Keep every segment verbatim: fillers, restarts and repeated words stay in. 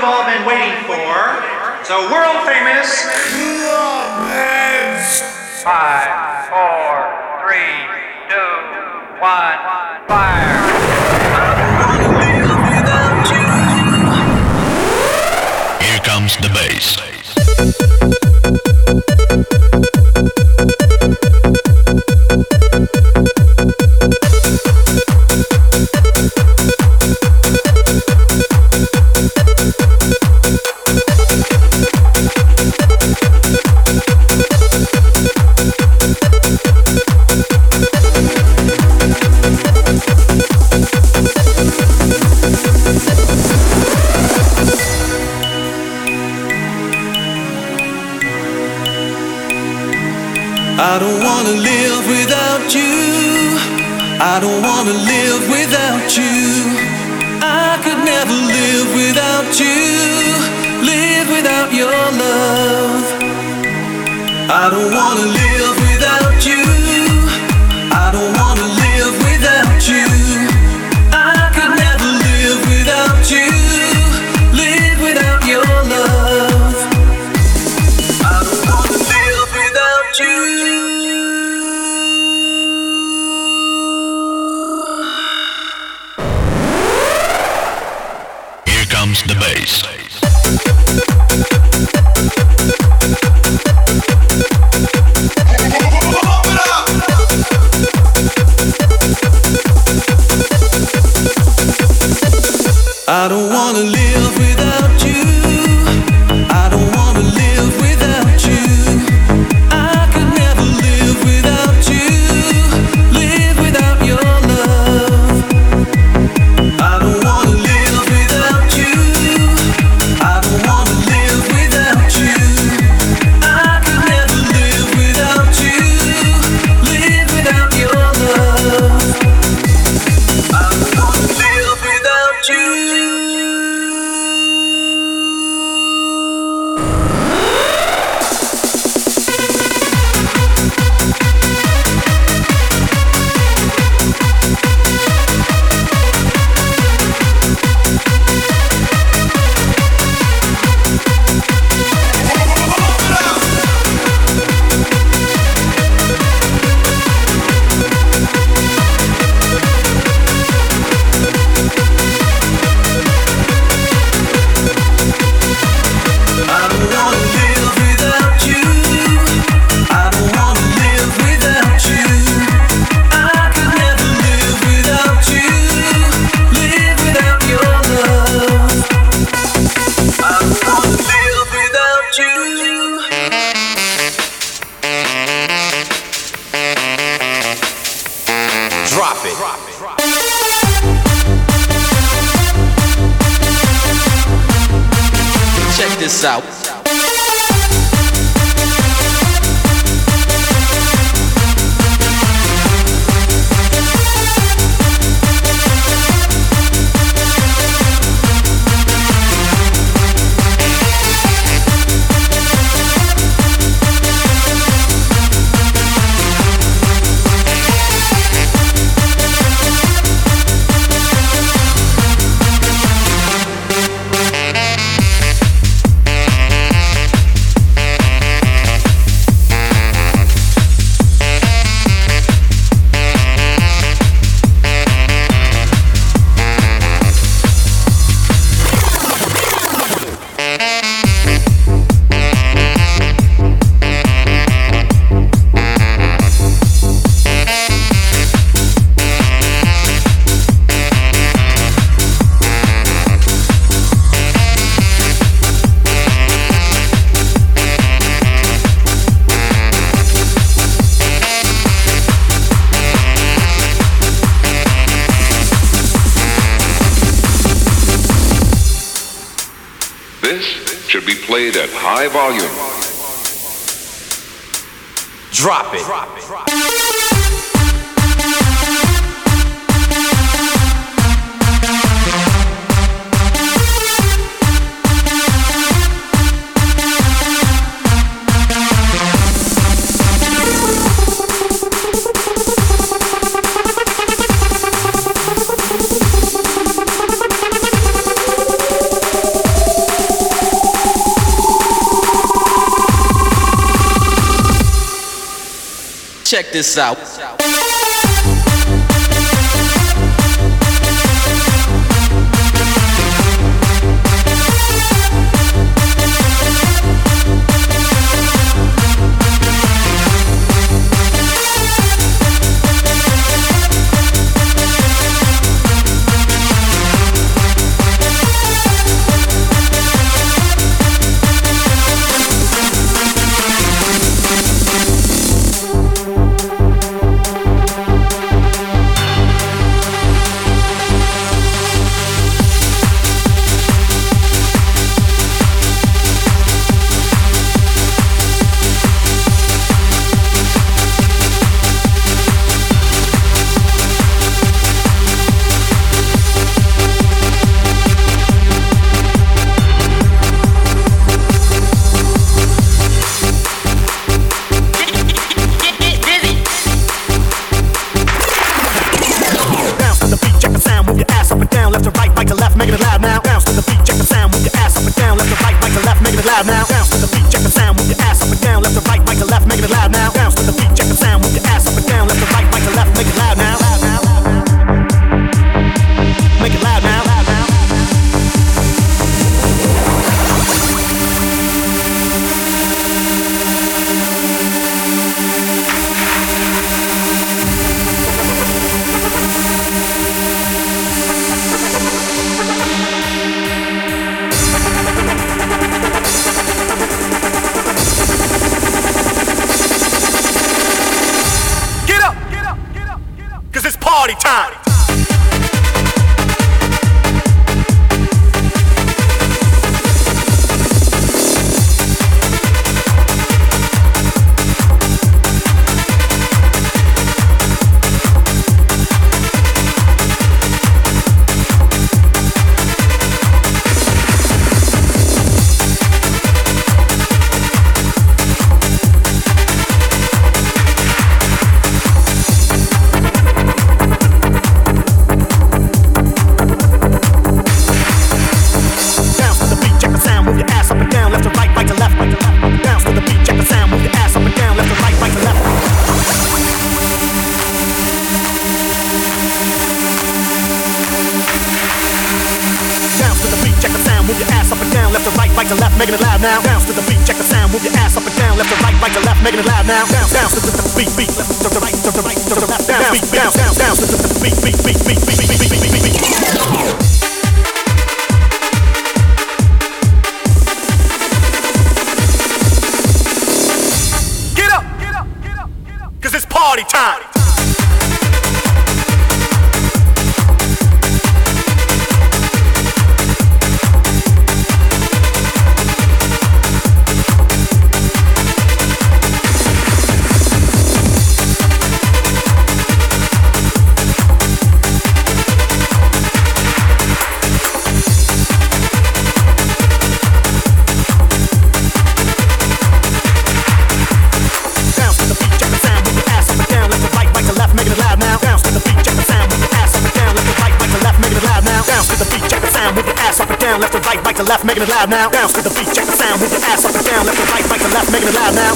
all been waiting for. So world famous. Five, four, three, two, one, fire. Here comes the bass. I don't wanna live without you. I don't wanna live without you. I could never live without you. Live without your love. I don't wanna live without you. I don't wanna live without you. I could never live without you. Live without your love. I don't wanna live without you. Comes the bass. I don't wanna live without you. I don't wanna live without you. I could never live without you. Live without your love. I don't wanna live without you. I don't wanna live without you. I could never live without you. Live without your love. I don't wanna live without you. Check this out. Should be played at high volume. Drop it. Drop it. Drop it. Check this out. Left, making it loud now. Bounce to the beat, check the sound. Move your ass up and down, left to right, right to left, making it loud now.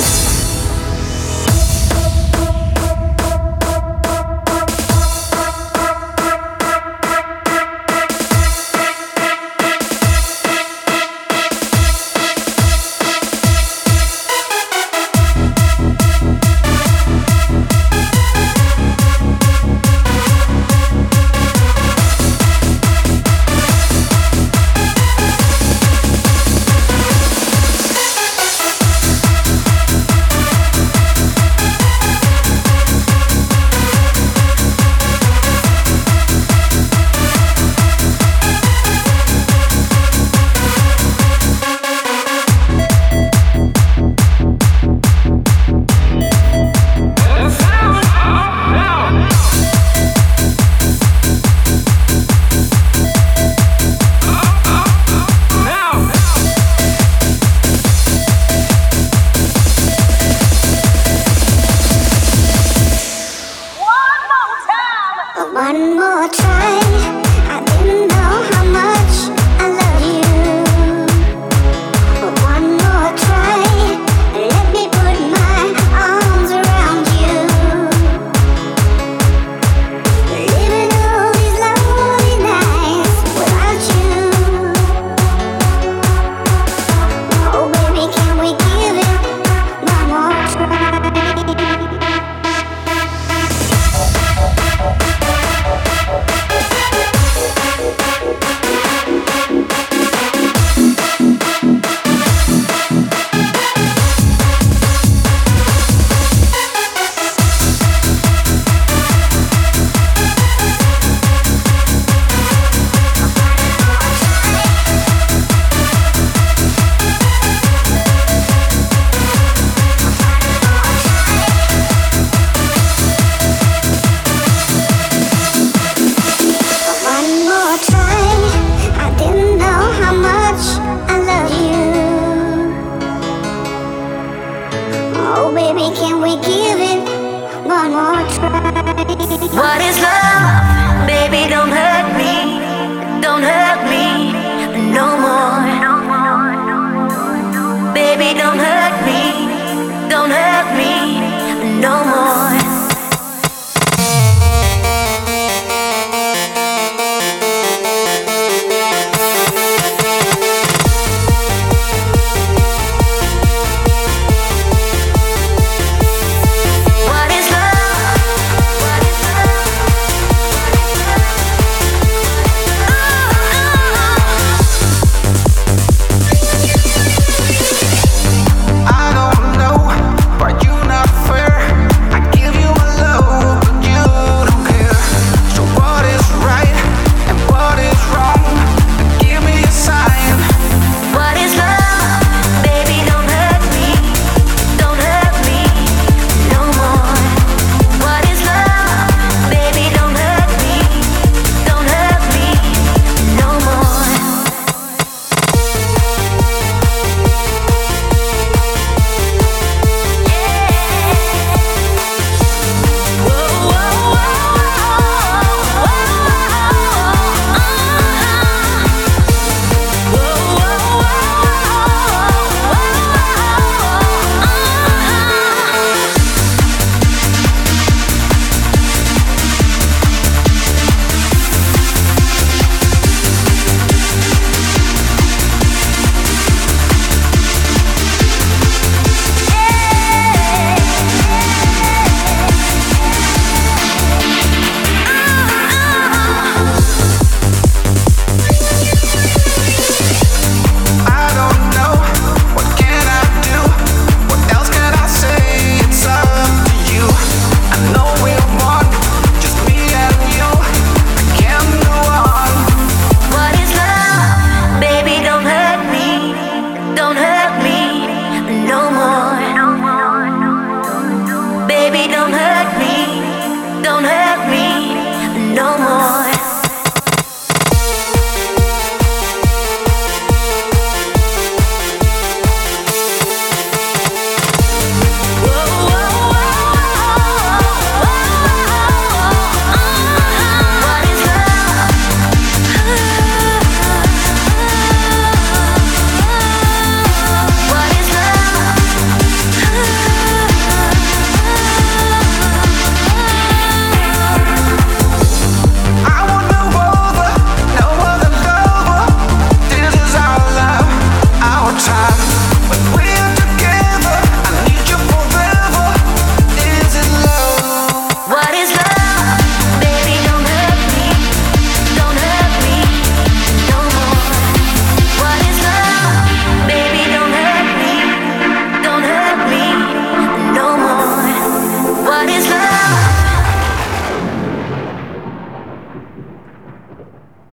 What is love? Baby, don't hurt